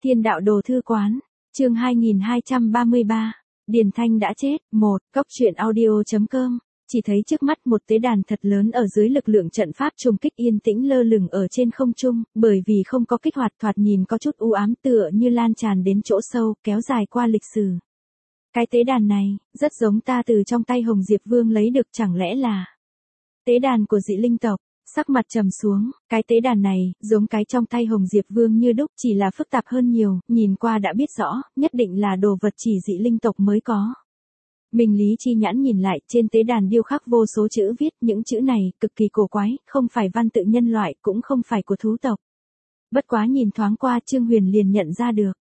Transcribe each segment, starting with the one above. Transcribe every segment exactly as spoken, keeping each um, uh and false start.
Thiên đạo đồ thư quán, chương hai nghìn hai trăm ba mươi ba, Điền Thanh đã chết, một, cốc truyện audio chấm com, chỉ thấy trước mắt một tế đàn thật lớn ở dưới lực lượng trận pháp trùng kích yên tĩnh lơ lửng ở trên không trung, bởi vì không có kích hoạt thoạt nhìn có chút u ám tựa như lan tràn đến chỗ sâu, kéo dài qua lịch sử. Cái tế đàn này, rất giống ta từ trong tay Hồng Diệp Vương lấy được, chẳng lẽ là tế đàn của dị linh tộc. Sắc mặt trầm xuống, cái tế đàn này, giống cái trong tay Hồng Diệp Vương như đúc, chỉ là phức tạp hơn nhiều, nhìn qua đã biết rõ, nhất định là đồ vật chỉ dị linh tộc mới có. Mình lý chi nhãn nhìn lại, trên tế đàn điêu khắc vô số chữ viết, những chữ này, cực kỳ cổ quái, không phải văn tự nhân loại, cũng không phải của thú tộc. Bất quá nhìn thoáng qua, Trương Huyền liền nhận ra được.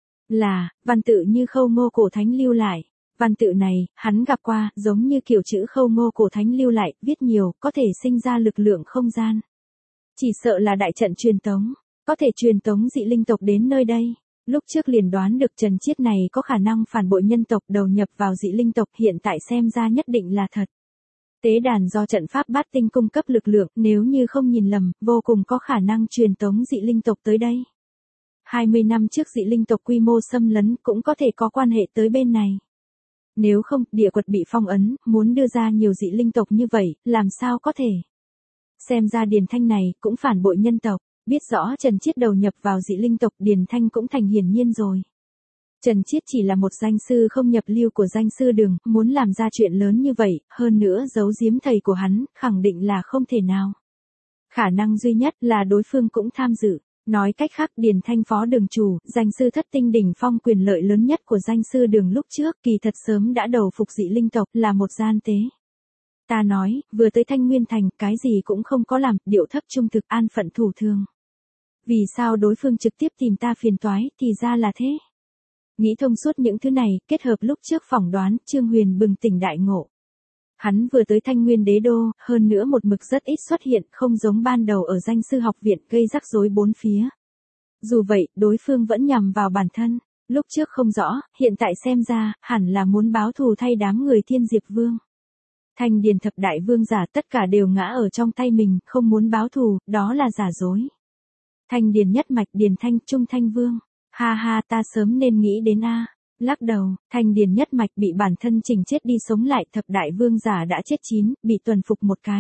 Là, văn tự như Khâu Ngô cổ thánh lưu lại. Văn tự này, hắn gặp qua, giống như kiểu chữ Khâu Ngô cổ thánh lưu lại, viết nhiều, có thể sinh ra lực lượng không gian. Chỉ sợ là đại trận truyền tống, có thể truyền tống dị linh tộc đến nơi đây. Lúc trước liền đoán được Trần Chiết này có khả năng phản bội nhân tộc đầu nhập vào dị linh tộc, hiện tại xem ra nhất định là thật. Tế đàn do trận pháp bát tinh cung cấp lực lượng, nếu như không nhìn lầm, vô cùng có khả năng truyền tống dị linh tộc tới đây. hai mươi năm trước dị linh tộc quy mô xâm lấn cũng có thể có quan hệ tới bên này. Nếu không, địa quật bị phong ấn, muốn đưa ra nhiều dị linh tộc như vậy, làm sao có thể? Xem ra Điền Thanh này, cũng phản bội nhân tộc, biết rõ Trần Chiết đầu nhập vào dị linh tộc, Điền Thanh cũng thành hiển nhiên rồi. Trần Chiết chỉ là một danh sư không nhập lưu của danh sư đường, muốn làm ra chuyện lớn như vậy, hơn nữa giấu giếm thầy của hắn, khẳng định là không thể nào. Khả năng duy nhất là đối phương cũng tham dự. Nói cách khác, Điền Thanh phó đường chủ, danh sư thất tinh đỉnh phong, quyền lợi lớn nhất của danh sư đường lúc trước, kỳ thật sớm đã đầu phục dị linh tộc, là một gian tế. Ta nói, vừa tới Thanh Nguyên Thành, cái gì cũng không có làm, điệu thấp trung thực, an phận thủ thường. Vì sao đối phương trực tiếp tìm ta phiền toái, thì ra là thế. Nghĩ thông suốt những thứ này, kết hợp lúc trước phỏng đoán, Trương Huyền bừng tỉnh đại ngộ. Hắn vừa tới Thanh Nguyên đế đô, hơn nữa một mực rất ít xuất hiện, không giống ban đầu ở danh sư học viện, gây rắc rối bốn phía. Dù vậy, đối phương vẫn nhằm vào bản thân. Lúc trước không rõ, hiện tại xem ra, hẳn là muốn báo thù thay đám người Thiên Diệp Vương. Thanh Điền thập đại vương giả tất cả đều ngã ở trong tay mình, không muốn báo thù, đó là giả dối. Thanh Điền nhất mạch, Điền Thanh, Trung Thanh Vương. Ha ha, ta sớm nên nghĩ đến a. Lắc đầu, Thanh Điền nhất mạch bị bản thân chỉnh chết đi sống lại, thập đại vương giả đã chết chín, bị tuần phục một cái.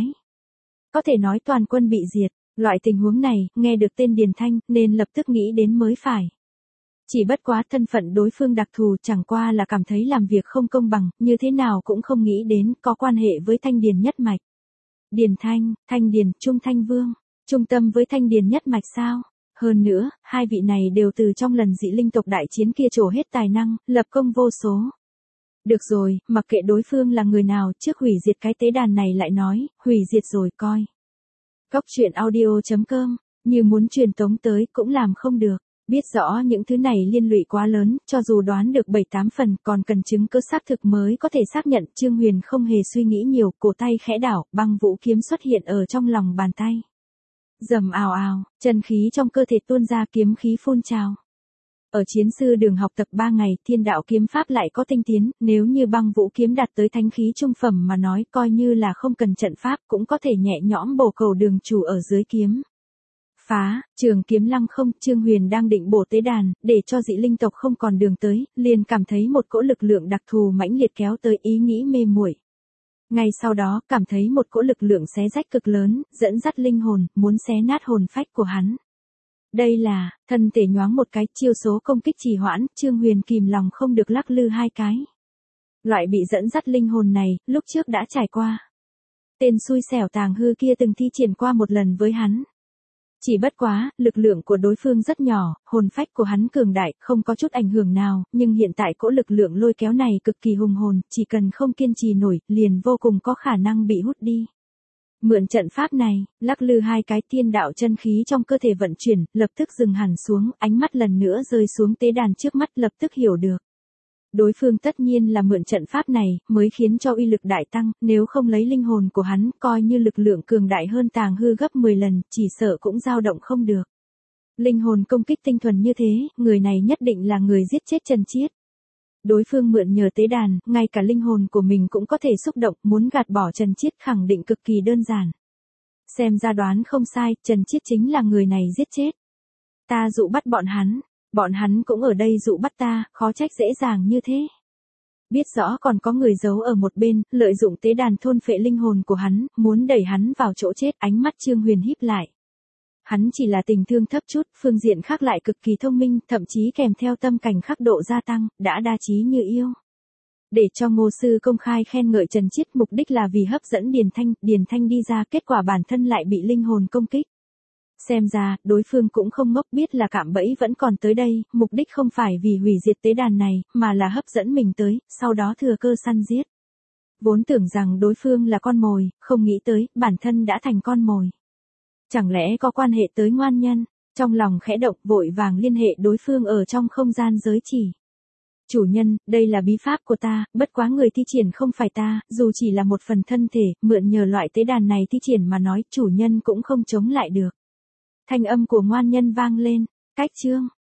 Có thể nói toàn quân bị diệt, loại tình huống này, nghe được tên Điền Thanh, nên lập tức nghĩ đến mới phải. Chỉ bất quá thân phận đối phương đặc thù, chẳng qua là cảm thấy làm việc không công bằng, như thế nào cũng không nghĩ đến có quan hệ với Thanh Điền nhất mạch. Điền Thanh, Thanh Điền, Trung Thanh Vương, trung tâm với Thanh Điền nhất mạch sao? Hơn nữa, hai vị này đều từ trong lần dị linh tộc đại chiến kia trổ hết tài năng, lập công vô số. Được rồi, mặc kệ đối phương là người nào, trước hủy diệt cái tế đàn này lại nói, hủy diệt rồi coi. Cốc truyện audio chấm com, như muốn truyền tống tới cũng làm không được. Biết rõ những thứ này liên lụy quá lớn, cho dù đoán được bảy tám phần, còn cần chứng cứ xác thực mới có thể xác nhận. Trương Huyền không hề suy nghĩ nhiều, cổ tay khẽ đảo, băng vũ kiếm xuất hiện ở trong lòng bàn tay. Rầm ào ào, chân khí trong cơ thể tuôn ra, kiếm khí phun trào. Ở chiến sư đường học tập ba ngày, thiên đạo kiếm pháp lại có tinh tiến, nếu như băng vũ kiếm đạt tới thánh khí trung phẩm mà nói, coi như là không cần trận pháp, cũng có thể nhẹ nhõm bổ cầu đường chủ ở dưới kiếm. Phá, trường kiếm lăng không, Trương Huyền đang định bổ tế đàn, để cho dị linh tộc không còn đường tới, liền cảm thấy một cỗ lực lượng đặc thù mãnh liệt kéo tới, ý nghĩ mê muội. Ngay sau đó, cảm thấy một cỗ lực lượng xé rách cực lớn, dẫn dắt linh hồn, muốn xé nát hồn phách của hắn. Đây là, thân thể nhoáng một cái, chiêu số công kích trì hoãn, Trương Huyền kìm lòng không được lắc lư hai cái. Loại bị dẫn dắt linh hồn này, lúc trước đã trải qua. Tên xui xẻo Tàng Hư kia từng thi triển qua một lần với hắn. Chỉ bất quá, lực lượng của đối phương rất nhỏ, hồn phách của hắn cường đại, không có chút ảnh hưởng nào, nhưng hiện tại cỗ lực lượng lôi kéo này cực kỳ hùng hồn, chỉ cần không kiên trì nổi, liền vô cùng có khả năng bị hút đi. Mượn trận pháp này, lắc lư hai cái, thiên đạo chân khí trong cơ thể vận chuyển, lập tức dừng hẳn xuống, ánh mắt lần nữa rơi xuống tế đàn trước mắt, lập tức hiểu được. Đối phương tất nhiên là mượn trận pháp này, mới khiến cho uy lực đại tăng, nếu không lấy linh hồn của hắn, coi như lực lượng cường đại hơn Tàng Hư gấp mười lần, chỉ sợ cũng dao động không được. Linh hồn công kích tinh thuần như thế, người này nhất định là người giết chết Trần Chiết. Đối phương mượn nhờ tế đàn, ngay cả linh hồn của mình cũng có thể xúc động, muốn gạt bỏ Trần Chiết khẳng định cực kỳ đơn giản. Xem ra đoán không sai, Trần Chiết chính là người này giết chết. Ta dụ bắt bọn hắn. Bọn hắn cũng ở đây dụ bắt ta, khó trách dễ dàng như thế. Biết rõ còn có người giấu ở một bên, lợi dụng tế đàn thôn phệ linh hồn của hắn, muốn đẩy hắn vào chỗ chết, ánh mắt Trương Huyền híp lại. Hắn chỉ là tình thương thấp chút, phương diện khác lại cực kỳ thông minh, thậm chí kèm theo tâm cảnh khắc độ gia tăng, đã đa trí như yêu. Để cho Ngô Sư công khai khen ngợi Trần Chiết, mục đích là vì hấp dẫn Điền Thanh, Điền Thanh đi ra, kết quả bản thân lại bị linh hồn công kích. Xem ra, đối phương cũng không ngốc, biết là cạm bẫy vẫn còn tới đây, mục đích không phải vì hủy diệt tế đàn này, mà là hấp dẫn mình tới, sau đó thừa cơ săn giết. Vốn tưởng rằng đối phương là con mồi, không nghĩ tới, bản thân đã thành con mồi. Chẳng lẽ có quan hệ tới ngoan nhân, trong lòng khẽ động vội vàng liên hệ đối phương ở trong không gian giới chỉ. Chủ nhân, đây là bí pháp của ta, bất quá người thi triển không phải ta, dù chỉ là một phần thân thể, mượn nhờ loại tế đàn này thi triển mà nói, chủ nhân cũng không chống lại được. Thanh âm của ngoan nhân vang lên, cách chương.